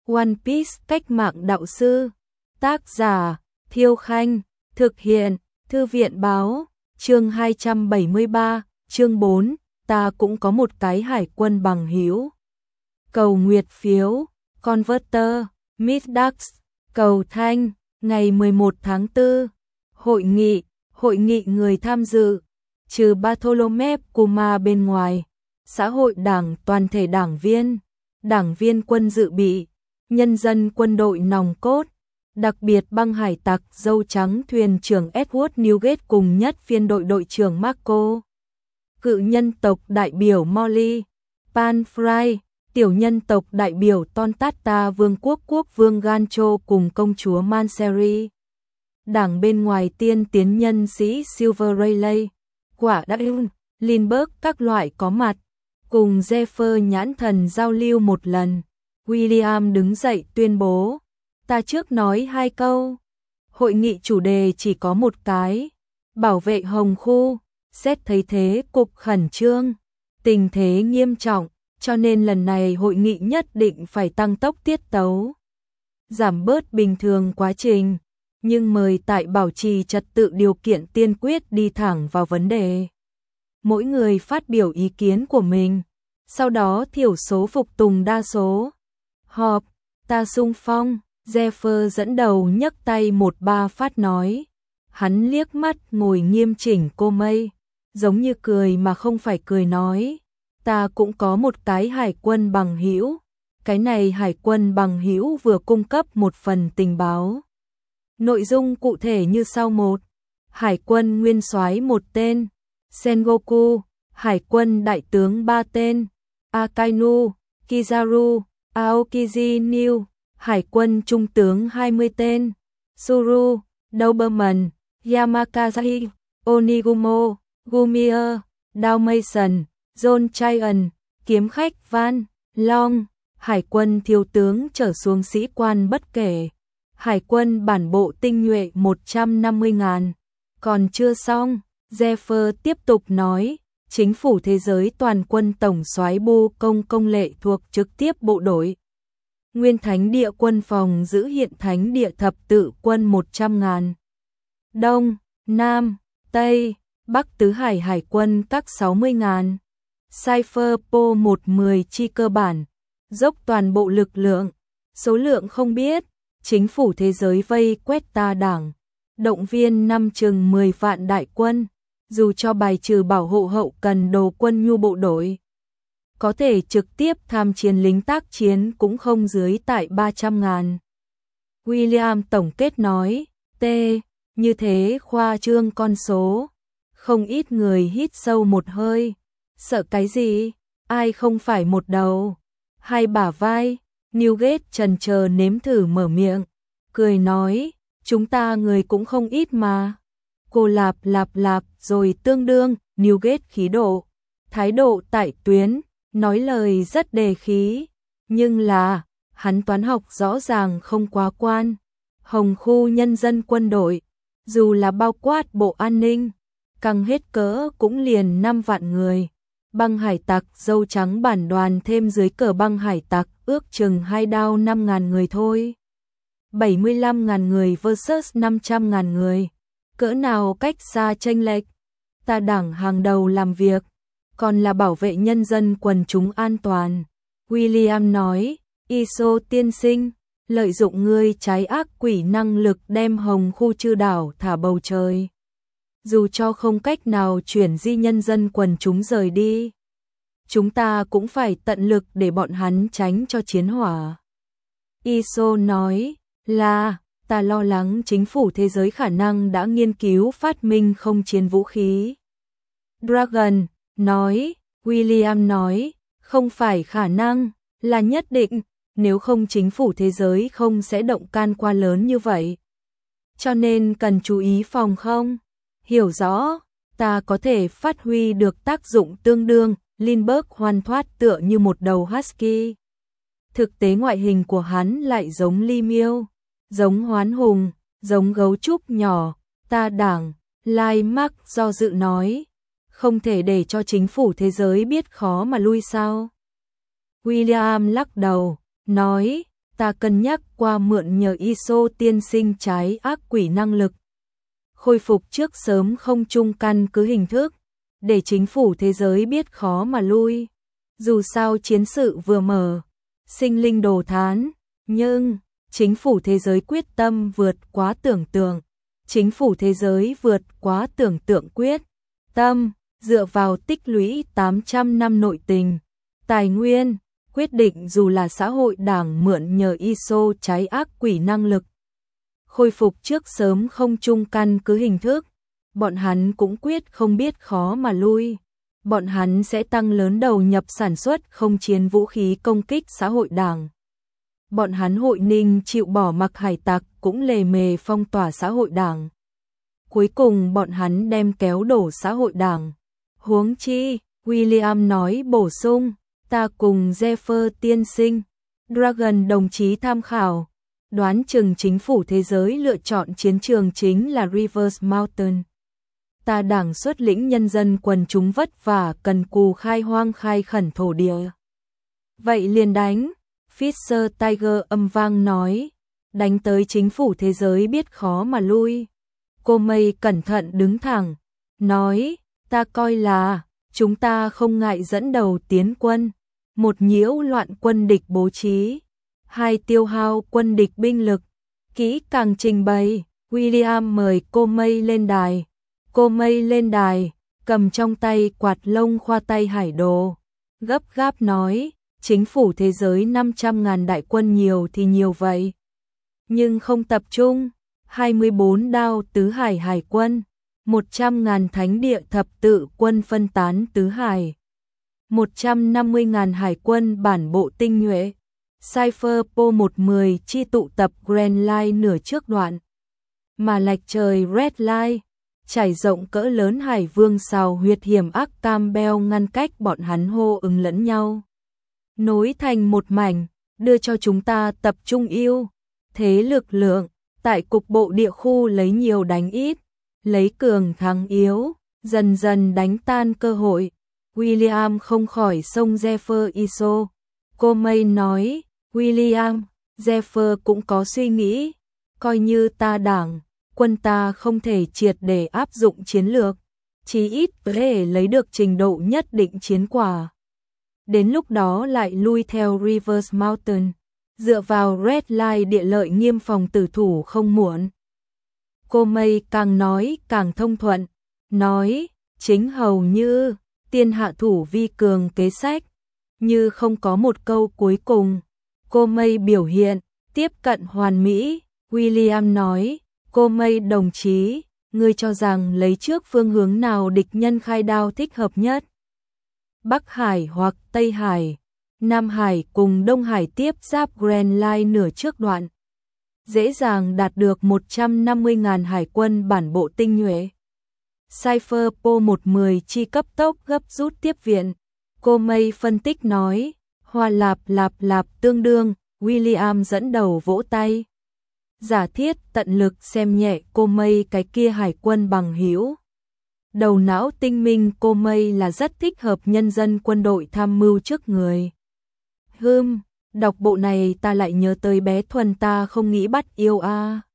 One Piece cách mạng đạo sư. Tác giả Thiêu Khanh. Thực hiện Thư viện Báo. Chương 273, chương 4, ta cũng có một cái hải quân bằng hữu. Cầu nguyệt phiếu, Converter, Middax, cầu thanh, ngày 11 tháng 4. Hội nghị người tham dự, trừ Bartholomew Kuma bên ngoài, xã hội đảng toàn thể đảng viên quân dự bị, nhân dân quân đội nòng cốt, đặc biệt băng hải tặc dâu trắng thuyền trưởng Edward Newgate cùng nhất phiên đội trưởng Marco, cự nhân tộc đại biểu Molly, Pan Fry, tiểu nhân tộc đại biểu Tontata vương quốc quốc vương Gancho cùng công chúa Manseri. Đảng bên ngoài tiên tiến nhân sĩ Silver Rayleigh, quả đắc Lindbergh các loại có mặt, cùng Zephyr nhãn thần giao lưu một lần. William đứng dậy tuyên bố, ta trước nói 2 câu. Hội nghị chủ đề chỉ có một cái, bảo vệ Hồng Khu, xét thấy thế cục khẩn trương, tình thế nghiêm trọng, cho nên lần này hội nghị nhất định phải tăng tốc tiết tấu, giảm bớt bình thường quá trình, nhưng mời tại bảo trì trật tự điều kiện tiên quyết đi thẳng vào vấn đề. Mỗi người phát biểu ý kiến của mình, sau đó thiểu số phục tùng đa số. Họp, ta xung phong, Zephyr dẫn đầu nhấc tay 1-3 phát nói. Hắn liếc mắt ngồi nghiêm chỉnh cô Mây, giống như cười mà không phải cười nói. Ta cũng có một cái hải quân bằng hữu. Cái này hải quân bằng hữu vừa cung cấp một phần tình báo. Nội dung cụ thể như sau: 1. Hải quân nguyên soái 1 tên, Sengoku, hải quân đại tướng 3 tên, Akainu, Kizaru, Aokiji New, hải quân trung tướng 20 tên, Suru, Doberman, Yamakazaki, Onigumo, Gumier, Dalmatian, John Chien, kiếm khách Van, Long, hải quân thiếu tướng trở xuống sĩ quan bất kể, hải quân bản bộ tinh nhuệ 150.000. Còn chưa xong, Zephyr tiếp tục nói, chính phủ thế giới toàn quân tổng soái Bu Công lệ thuộc trực tiếp bộ đội. Nguyên thánh địa quân phòng giữ hiện thánh địa thập tự quân 100.000. Đông, Nam, Tây, Bắc tứ hải hải quân các 60.000. Cypher Po 110 chi cơ bản, dốc toàn bộ lực lượng, số lượng không biết, chính phủ thế giới vây quét ta đảng, động viên năm chừng 10 vạn đại quân, dù cho bài trừ bảo hộ hậu cần đồ quân nhu bộ đội. Có thể trực tiếp tham chiến lính tác chiến cũng không dưới tại 300.000. William tổng kết nói, như thế khoa trương con số. Không ít người hít sâu một hơi. Sợ cái gì? Ai không phải một đầu, 2 bả vai. Newgate chần chờ nếm thử mở miệng, cười nói, chúng ta người cũng không ít mà. Cô lạp rồi tương đương. Newgate khí độ, thái độ tại tuyến, nói lời rất đề khí, nhưng là, hắn toán học rõ ràng không quá quan. Hồng Khu nhân dân quân đội, dù là bao quát bộ an ninh, căng hết cỡ cũng liền 5 vạn người. Băng hải tặc dâu trắng bản đoàn thêm dưới cờ băng hải tặc ước chừng 2 đao 5.000 người thôi. 75.000 người versus 500.000 người. Cỡ nào cách xa chênh lệch. Ta đảng hàng đầu làm việc, còn là bảo vệ nhân dân quần chúng an toàn. William nói, Iso tiên sinh, lợi dụng ngươi trái ác quỷ năng lực đem Hồng Khu chư đảo thả bầu trời. Dù cho không cách nào chuyển di nhân dân quần chúng rời đi, chúng ta cũng phải tận lực để bọn hắn tránh cho chiến hỏa. Iso nói là, ta lo lắng chính phủ thế giới khả năng đã nghiên cứu phát minh không chiến vũ khí. Dragon nói, William nói, không phải khả năng, là nhất định, nếu không chính phủ thế giới không sẽ động can qua lớn như vậy. Cho nên cần chú ý phòng không? Hiểu rõ, ta có thể phát huy được tác dụng tương đương. Lindbergh hoan thoát tựa như một đầu husky. Thực tế ngoại hình của hắn lại giống ly miêu, giống hoán hùng, giống gấu trúc nhỏ. Ta đảng, Lai Mark do dự nói, không thể để cho chính phủ thế giới biết khó mà lui sao. William lắc đầu, nói, ta cân nhắc qua mượn nhờ ISO tiên sinh trái ác quỷ năng lực. Khôi phục trước sớm không chung căn cứ hình thức, để chính phủ thế giới biết khó mà lui. Dù sao chiến sự vừa mở, sinh linh đồ thán, nhưng chính phủ thế giới quyết tâm vượt quá tưởng tượng. Chính phủ thế giới vượt quá tưởng tượng quyết tâm, dựa vào tích lũy 800 năm nội tình, tài nguyên, quyết định dù là xã hội đảng mượn nhờ ISO trái ác quỷ năng lực. Khôi phục trước sớm không chung căn cứ hình thức, bọn hắn cũng quyết không biết khó mà lui. Bọn hắn sẽ tăng lớn đầu nhập sản xuất không chiến vũ khí công kích xã hội đảng. Bọn hắn hội ninh chịu bỏ mặc hải tặc cũng lề mề phong tỏa xã hội đảng. Cuối cùng bọn hắn đem kéo đổ xã hội đảng. Huống chi, William nói bổ sung, ta cùng Zephyr tiên sinh, Dragon đồng chí tham khảo, đoán chừng chính phủ thế giới lựa chọn chiến trường chính là Rivers Mountain. Ta đảng xuất lĩnh nhân dân quần chúng vất vả cần cù khai hoang khai khẩn thổ địa. Vậy liền đánh, Fisher Tiger âm vang nói, đánh tới chính phủ thế giới biết khó mà lui. Cô Mây cẩn thận đứng thẳng, nói, ta coi là, chúng ta không ngại dẫn đầu tiến quân, một nhiễu loạn quân địch bố trí, hai tiêu hao quân địch binh lực, kỹ càng trình bày. William mời cô Mây lên đài. Cô Mây lên đài, cầm trong tay quạt lông khoa tay hải đồ, gấp gáp nói, chính phủ thế giới 500.000 đại quân nhiều thì nhiều vậy. Nhưng không tập trung, 24 đao tứ hải hải quân, 100.000 thánh địa thập tự quân phân tán tứ hải, 150.000 hải quân bản bộ tinh nhuệ, Cypher Po 110 chi tụ tập Grand Line nửa trước đoạn, mà lạch trời Red Line, trải rộng cỡ lớn hải vương xào huyệt hiểm ác Campbell ngăn cách bọn hắn hô ứng lẫn nhau. Nối thành một mảnh, đưa cho chúng ta tập trung ưu thế lực lượng, tại cục bộ địa khu lấy nhiều đánh ít, lấy cường thắng yếu, dần dần đánh tan cơ hội. William không khỏi xông Zephyr ISO. Cô May nói, William, Zephyr cũng có suy nghĩ, coi như ta đảng, quân ta không thể triệt để áp dụng chiến lược, chí ít có thể lấy được trình độ nhất định chiến quả. Đến lúc đó lại lui theo Rivers Mountain, dựa vào Red Line địa lợi nghiêm phòng tử thủ không muộn. Cô Mây càng nói càng thông thuận, nói, chính hầu như, tiên hạ thủ vi cường kế sách, như không có một câu cuối cùng. Cô Mây biểu hiện, tiếp cận hoàn mỹ. William nói, cô Mây đồng chí, ngươi cho rằng lấy trước phương hướng nào địch nhân khai đao thích hợp nhất? Bắc Hải hoặc Tây Hải, Nam Hải cùng Đông Hải tiếp giáp Grand Line nửa trước đoạn. Dễ dàng đạt được 150.000 hải quân bản bộ tinh nhuệ. Cypher Po 110 chi cấp tốc gấp rút tiếp viện. Cô Mây phân tích nói, hoa lạp tương đương, William dẫn đầu vỗ tay. Giả thiết tận lực xem nhẹ cô Mây cái kia hải quân bằng hữu. Đầu não tinh minh cô Mây là rất thích hợp nhân dân quân đội tham mưu trước người. Đọc bộ này ta lại nhớ tới bé Thuần ta không nghĩ bắt yêu a.